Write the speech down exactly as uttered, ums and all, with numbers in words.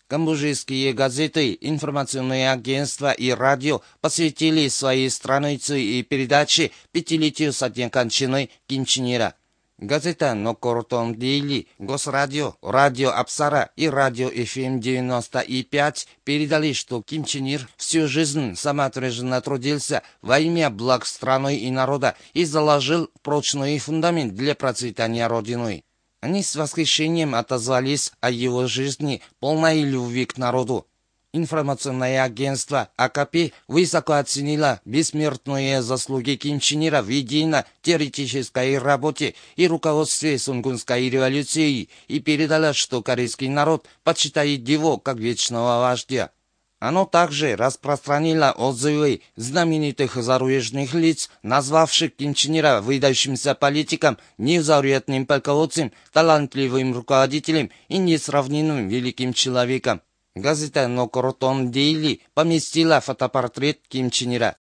Камбоджийские газеты, информационные агентства и радио посвятили свои страницы и передачи пятилетию со дня кончины Ким Чен Ира. Газета «Нокортон Дейли», Госрадио, Радио Апсара и Радио эф эм девяносто пять передали, что Ким Чен Ир всю жизнь самоотверженно трудился во имя благ страны и народа и заложил прочный фундамент для процветания Родины. Они с восхищением отозвались о его жизни, полной любви к народу. Информационное агентство а ка пэ высоко оценило бессмертные заслуги Ким Чен Ира в идейно-теоретической работе и руководстве Сунгунской революцией и передало, что корейский народ почитает его как вечного вождя. Оно также распространило отзывы знаменитых зарубежных лиц, назвавших Ким Чен Ира выдающимся политиком, незаурядным полководцем, талантливым руководителем и несравненным великим человеком. Газета «Нокортон Дейли» поместила фотопортрет Ким Чен Ира.